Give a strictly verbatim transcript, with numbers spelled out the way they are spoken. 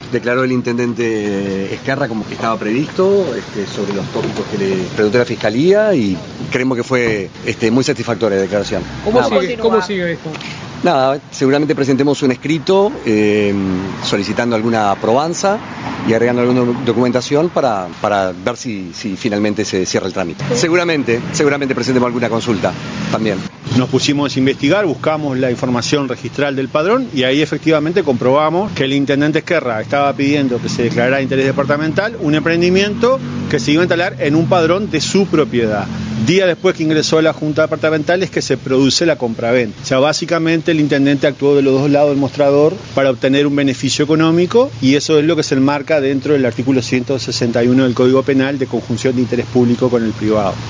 declaró el intendente Ezquerra como que estaba previsto este, sobre los tópicos que le preguntó la Fiscalía y creemos que fue este, muy satisfactoria la declaración. ¿Cómo, sigue, ¿Cómo sigue esto? Nada, seguramente presentemos un escrito eh, solicitando alguna probanza y agregando alguna documentación para, para ver si, si finalmente se cierra el trámite. Seguramente, seguramente presentemos alguna consulta también. Nos pusimos a investigar, buscamos la información registral del padrón y ahí efectivamente comprobamos que el intendente Ezquerra estaba pidiendo que se declarara de interés departamental un emprendimiento que se iba a instalar en un padrón de su propiedad. Día después que ingresó a la Junta Departamental es que se produce la compraventa. O sea, básicamente el intendente actuó de los dos lados del mostrador para obtener un beneficio económico y eso es lo que se enmarca dentro del artículo ciento sesenta y uno del Código Penal de conjunción de interés público con el privado.